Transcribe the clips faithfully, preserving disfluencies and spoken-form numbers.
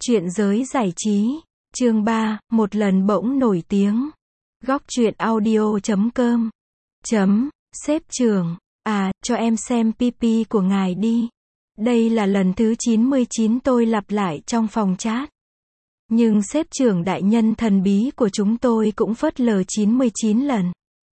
Chuyện giới giải trí, chương ba, một lần bỗng nổi tiếng. Góc truyện audio chấm com. Chấm, sếp trưởng, à, cho em xem pi-pi của ngài đi. Đây là lần thứ chín mươi chín tôi lặp lại trong phòng chat. Nhưng sếp trưởng đại nhân thần bí của chúng tôi cũng phớt lờ chín mươi chín lần.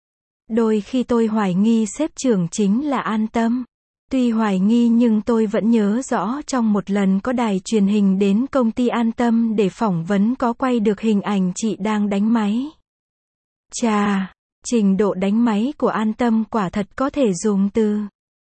Đôi khi tôi hoài nghi sếp trưởng chính là An Tâm. Tuy hoài nghi nhưng tôi vẫn nhớ rõ trong một lần có đài truyền hình đến công ty An Tâm để phỏng vấn có quay được hình ảnh chị đang đánh máy. Chà, trình độ đánh máy của An Tâm quả thật có thể dùng từ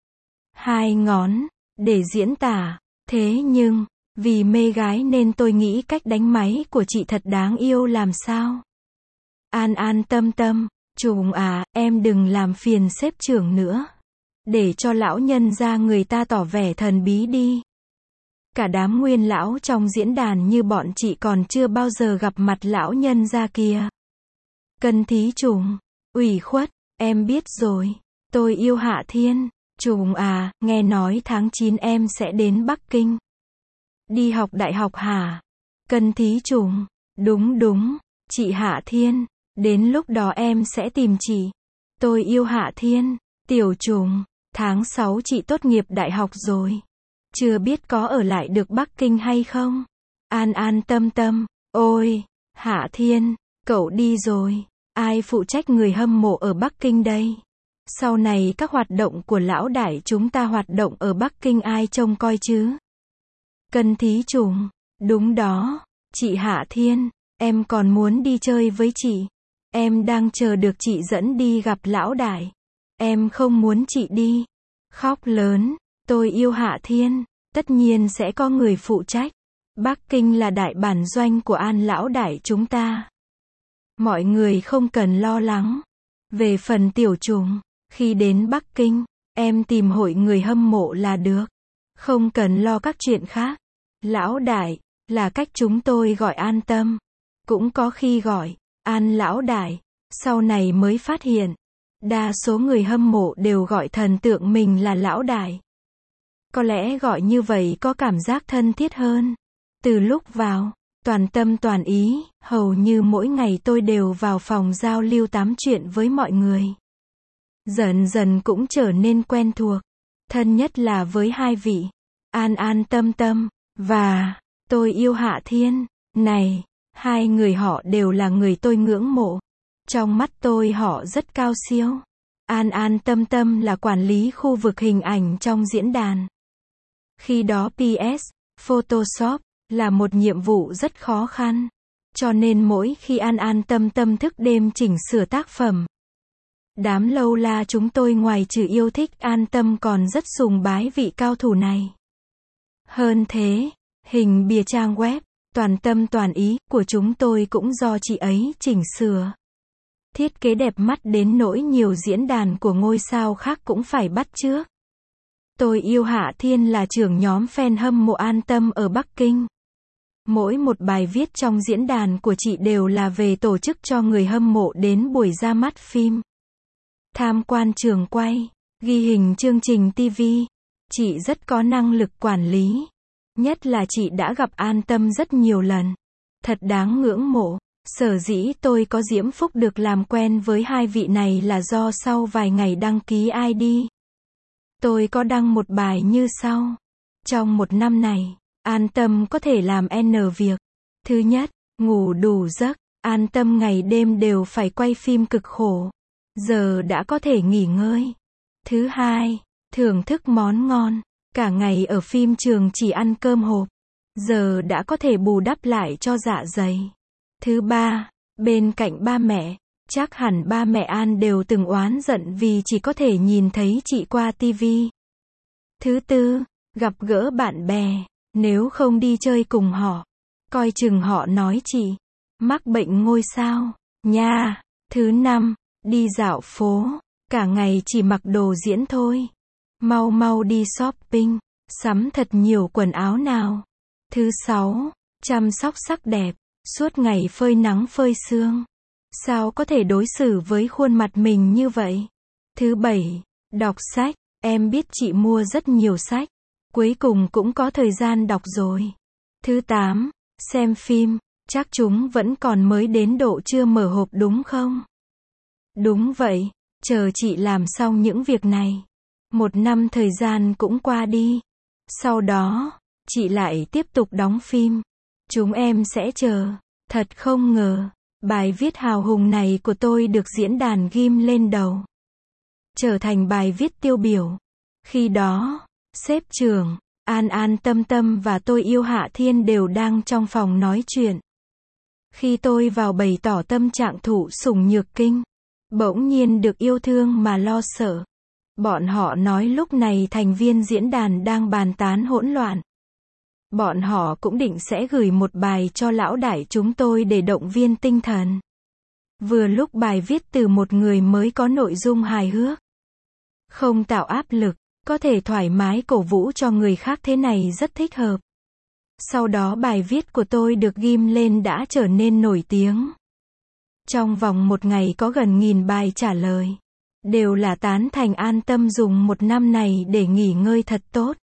hai ngón để diễn tả. Thế nhưng, vì mê gái nên tôi nghĩ cách đánh máy của chị thật đáng yêu làm sao. An An Tâm Tâm, Trùng à, em đừng làm phiền sếp trưởng nữa. Để cho lão nhân gia người ta tỏ vẻ thần bí đi. Cả đám nguyên lão trong diễn đàn như bọn chị còn chưa bao giờ gặp mặt lão nhân gia kia. Cân Thí Trùng, ủy khuất, em biết rồi. Tôi yêu Hạ Thiên. Trùng à, nghe nói tháng chín em sẽ đến Bắc Kinh. Đi học đại học hả? Cân Thí Trùng, đúng đúng, chị Hạ Thiên. Đến lúc đó em sẽ tìm chị. Tôi yêu Hạ Thiên. Tiểu Trùng, tháng sáu chị tốt nghiệp đại học rồi. Chưa biết có ở lại được Bắc Kinh hay không? An An Tâm Tâm, ôi, Hạ Thiên, cậu đi rồi. Ai phụ trách người hâm mộ ở Bắc Kinh đây? Sau này các hoạt động của lão đại chúng ta hoạt động ở Bắc Kinh ai trông coi chứ? Cân Thí Trùng, đúng đó, chị Hạ Thiên, em còn muốn đi chơi với chị. Em đang chờ được chị dẫn đi gặp lão đại. Em không muốn chị đi. Khóc lớn, tôi yêu Hạ Thiên, tất nhiên sẽ có người phụ trách. Bắc Kinh là đại bản doanh của An lão đại chúng ta. Mọi người không cần lo lắng. Về phần Tiểu Trùng, khi đến Bắc Kinh, em tìm hội người hâm mộ là được. Không cần lo các chuyện khác. Lão đại, là cách chúng tôi gọi An Tâm. Cũng có khi gọi An lão đại, sau này mới phát hiện. Đa số người hâm mộ đều gọi thần tượng mình là lão đại. Có lẽ gọi như vậy có cảm giác thân thiết hơn. Từ lúc vào, toàn tâm toàn ý, hầu như mỗi ngày tôi đều vào phòng giao lưu tám chuyện với mọi người. Dần dần cũng trở nên quen thuộc. Thân nhất là với hai vị. An An Tâm Tâm, và tôi yêu Hạ Thiên. Này, hai người họ đều là người tôi ngưỡng mộ. Trong mắt tôi họ rất cao siêu. An An Tâm Tâm là quản lý khu vực hình ảnh trong diễn đàn. Khi đó pê ét, Photoshop, là một nhiệm vụ rất khó khăn. Cho nên mỗi khi An An Tâm Tâm thức đêm chỉnh sửa tác phẩm. Đám lâu la chúng tôi ngoài trừ yêu thích An Tâm còn rất sùng bái vị cao thủ này. Hơn thế, hình bìa trang web, toàn tâm toàn ý, của chúng tôi cũng do chị ấy chỉnh sửa. Thiết kế đẹp mắt đến nỗi nhiều diễn đàn của ngôi sao khác cũng phải bắt chước. Tôi yêu Hạ Thiên là trưởng nhóm fan hâm mộ An Tâm ở Bắc Kinh. Mỗi một bài viết trong diễn đàn của chị đều là về tổ chức cho người hâm mộ đến buổi ra mắt phim, tham quan trường quay, ghi hình chương trình ti vi. Chị rất có năng lực quản lý. Nhất là chị đã gặp An Tâm rất nhiều lần. Thật đáng ngưỡng mộ. Sở dĩ tôi có diễm phúc được làm quen với hai vị này là do sau vài ngày đăng ký i đê, tôi có đăng một bài như sau. Trong một năm này, An Tâm có thể làm N việc. Thứ nhất, ngủ đủ giấc. An Tâm ngày đêm đều phải quay phim cực khổ. Giờ đã có thể nghỉ ngơi. Thứ hai, thưởng thức món ngon. Cả ngày ở phim trường chỉ ăn cơm hộp. Giờ đã có thể bù đắp lại cho dạ dày. Thứ ba, bên cạnh ba mẹ, chắc hẳn ba mẹ An đều từng oán giận vì chỉ có thể nhìn thấy chị qua ti vi. Thứ tư, gặp gỡ bạn bè, nếu không đi chơi cùng họ, coi chừng họ nói chị mắc bệnh ngôi sao nha. Thứ năm, đi dạo phố, cả ngày chỉ mặc đồ diễn thôi. Mau mau đi shopping, sắm thật nhiều quần áo nào. Thứ sáu, chăm sóc sắc đẹp. Suốt ngày phơi nắng phơi sương. Sao có thể đối xử với khuôn mặt mình như vậy? Thứ bảy, đọc sách. Em biết chị mua rất nhiều sách. Cuối cùng cũng có thời gian đọc rồi. Thứ tám, Xem phim, chắc chúng vẫn còn mới đến độ chưa mở hộp đúng không? Đúng vậy, chờ chị làm xong những việc này. Một năm thời gian cũng qua đi. Sau đó, chị lại tiếp tục đóng phim. Chúng em sẽ chờ. Thật không ngờ, bài viết hào hùng này của tôi được diễn đàn ghim lên đầu. Trở thành bài viết tiêu biểu. Khi đó, sếp Trường, An An Tâm Tâm và Tôi Yêu Hạ Thiên đều đang trong phòng nói chuyện. Khi tôi vào bày tỏ tâm trạng thụ sủng nhược kinh, bỗng nhiên được yêu thương mà lo sợ. Bọn họ nói lúc này thành viên diễn đàn đang bàn tán hỗn loạn. Bọn họ cũng định sẽ gửi một bài cho lão đại chúng tôi để động viên tinh thần. Vừa lúc bài viết từ một người mới có nội dung hài hước. Không tạo áp lực, có thể thoải mái cổ vũ cho người khác, thế này rất thích hợp. Sau đó bài viết của tôi được ghim lên đã trở nên nổi tiếng. Trong vòng một ngày có gần nghìn bài trả lời. Đều là tán thành An Tâm dùng một năm này để nghỉ ngơi thật tốt.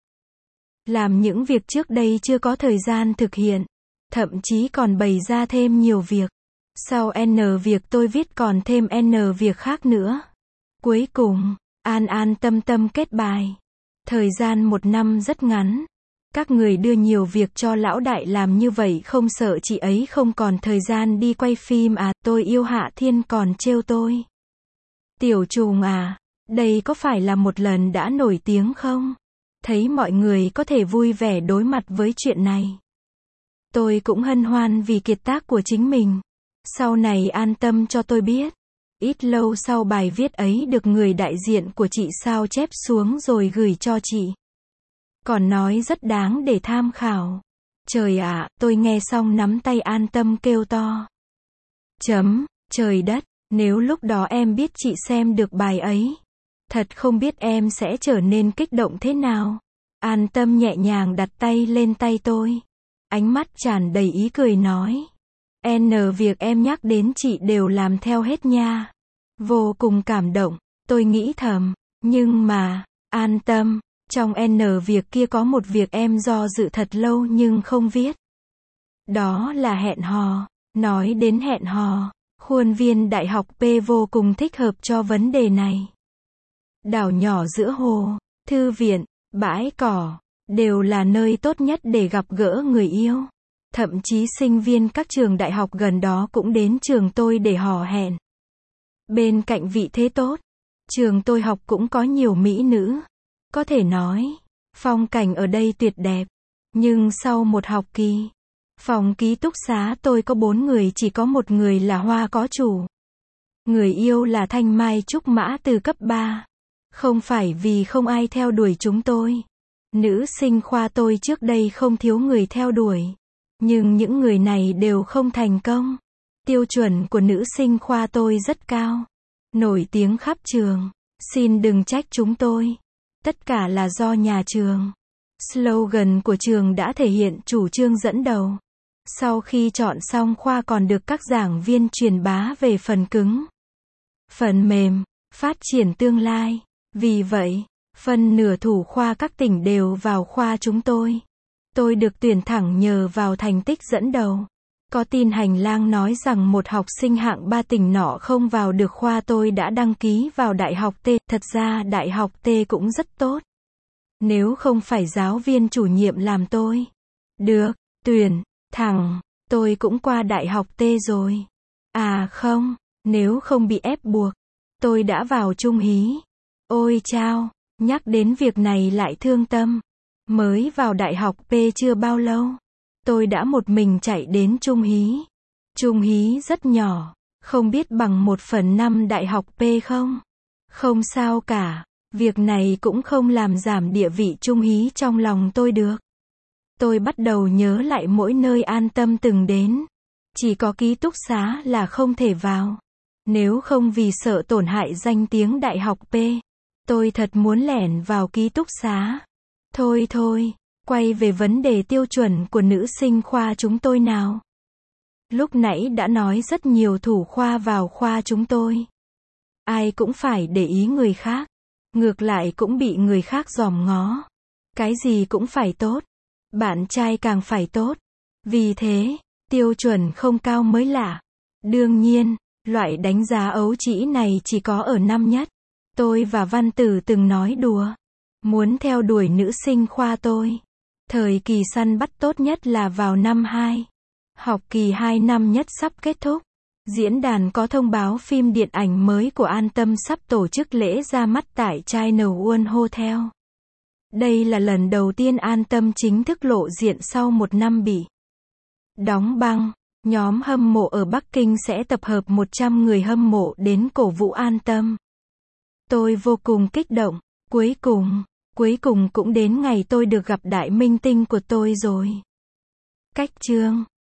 Làm những việc trước đây chưa có thời gian thực hiện. Thậm chí còn bày ra thêm nhiều việc. Sau N việc tôi viết còn thêm N việc khác nữa. Cuối cùng, An An Tâm Tâm kết bài. Thời gian một năm rất ngắn. Các người đưa nhiều việc cho lão đại làm như vậy không sợ chị ấy không còn thời gian đi quay phim à? Tôi Yêu Hạ Thiên còn trêu tôi. Tiểu trùng à, đây có phải là một lần đã nổi tiếng không? Thấy mọi người có thể vui vẻ đối mặt với chuyện này. Tôi cũng hân hoan vì kiệt tác của chính mình. Sau này An Tâm cho tôi biết. Ít lâu sau bài viết ấy được người đại diện của chị sao chép xuống rồi gửi cho chị. Còn nói rất đáng để tham khảo. Trời ạ, tôi nghe xong nắm tay An Tâm kêu to. Chấm, trời đất, nếu lúc đó em biết chị xem được bài ấy. Thật không biết em sẽ trở nên kích động thế nào. An Tâm nhẹ nhàng đặt tay lên tay tôi. Ánh mắt tràn đầy ý cười nói. N việc em nhắc đến chị đều làm theo hết nha. Vô cùng cảm động, tôi nghĩ thầm. Nhưng mà, An Tâm, trong N việc kia có một việc em do dự thật lâu nhưng không viết. Đó là hẹn hò. Nói đến hẹn hò, khuôn viên đại học P vô cùng thích hợp cho vấn đề này. Đảo nhỏ giữa hồ, thư viện, bãi cỏ, đều là nơi tốt nhất để gặp gỡ người yêu. Thậm chí sinh viên các trường đại học gần đó cũng đến trường tôi để hò hẹn. Bên cạnh vị thế tốt, trường tôi học cũng có nhiều mỹ nữ. Có thể nói, phong cảnh ở đây tuyệt đẹp. Nhưng sau một học kỳ, phòng ký túc xá tôi có bốn người, chỉ có một người là Hoa có chủ. Người yêu là Thanh Mai Trúc Mã từ cấp ba. Không phải vì không ai theo đuổi chúng tôi. Nữ sinh khoa tôi trước đây không thiếu người theo đuổi. Nhưng những người này đều không thành công. Tiêu chuẩn của nữ sinh khoa tôi rất cao. Nổi tiếng khắp trường. Xin đừng trách chúng tôi. Tất cả là do nhà trường. Slogan của trường đã thể hiện chủ trương dẫn đầu. Sau khi chọn xong khoa còn được các giảng viên truyền bá về phần cứng, phần mềm, phát triển tương lai. Vì vậy, phần nửa thủ khoa các tỉnh đều vào khoa chúng tôi. Tôi được tuyển thẳng nhờ vào thành tích dẫn đầu. Có tin hành lang nói rằng một học sinh hạng ba tỉnh nọ không vào được khoa tôi đã đăng ký vào Đại học T. Thật ra Đại học T cũng rất tốt. Nếu không phải giáo viên chủ nhiệm làm tôi được tuyển thẳng, tôi cũng qua Đại học T rồi. À không, nếu không bị ép buộc, tôi đã vào Trung Hí. Ôi chao, nhắc đến việc này lại thương tâm. Mới vào Đại học P chưa bao lâu, tôi đã một mình chạy đến Trung Hí. Trung Hí rất nhỏ, không biết bằng một phần năm Đại học P không? Không sao cả, việc này cũng không làm giảm địa vị Trung Hí trong lòng tôi được. Tôi bắt đầu nhớ lại mỗi nơi An Tâm từng đến. Chỉ có ký túc xá là không thể vào. Nếu không vì sợ tổn hại danh tiếng Đại học P, tôi thật muốn lẻn vào ký túc xá. Thôi thôi, quay về vấn đề tiêu chuẩn của nữ sinh khoa chúng tôi nào. Lúc nãy đã nói rất nhiều thủ khoa vào khoa chúng tôi. Ai cũng phải để ý người khác. Ngược lại cũng bị người khác dòm ngó. Cái gì cũng phải tốt. Bạn trai càng phải tốt. Vì thế, tiêu chuẩn không cao mới lạ. Đương nhiên, loại đánh giá ấu trĩ này chỉ có ở năm nhất. Tôi và Văn Tử từng nói đùa. Muốn theo đuổi nữ sinh khoa tôi. Thời kỳ săn bắt tốt nhất là vào năm hai. Học kỳ hai năm nhất sắp kết thúc. Diễn đàn có thông báo phim điện ảnh mới của An Tâm sắp tổ chức lễ ra mắt tại China World Hotel. Đây là lần đầu tiên An Tâm chính thức lộ diện sau một năm bị đóng băng. Nhóm hâm mộ ở Bắc Kinh sẽ tập hợp một trăm người hâm mộ đến cổ vũ An Tâm. Tôi vô cùng kích động. Cuối cùng, cuối cùng cũng đến ngày tôi được gặp đại minh tinh của tôi rồi. Cách chương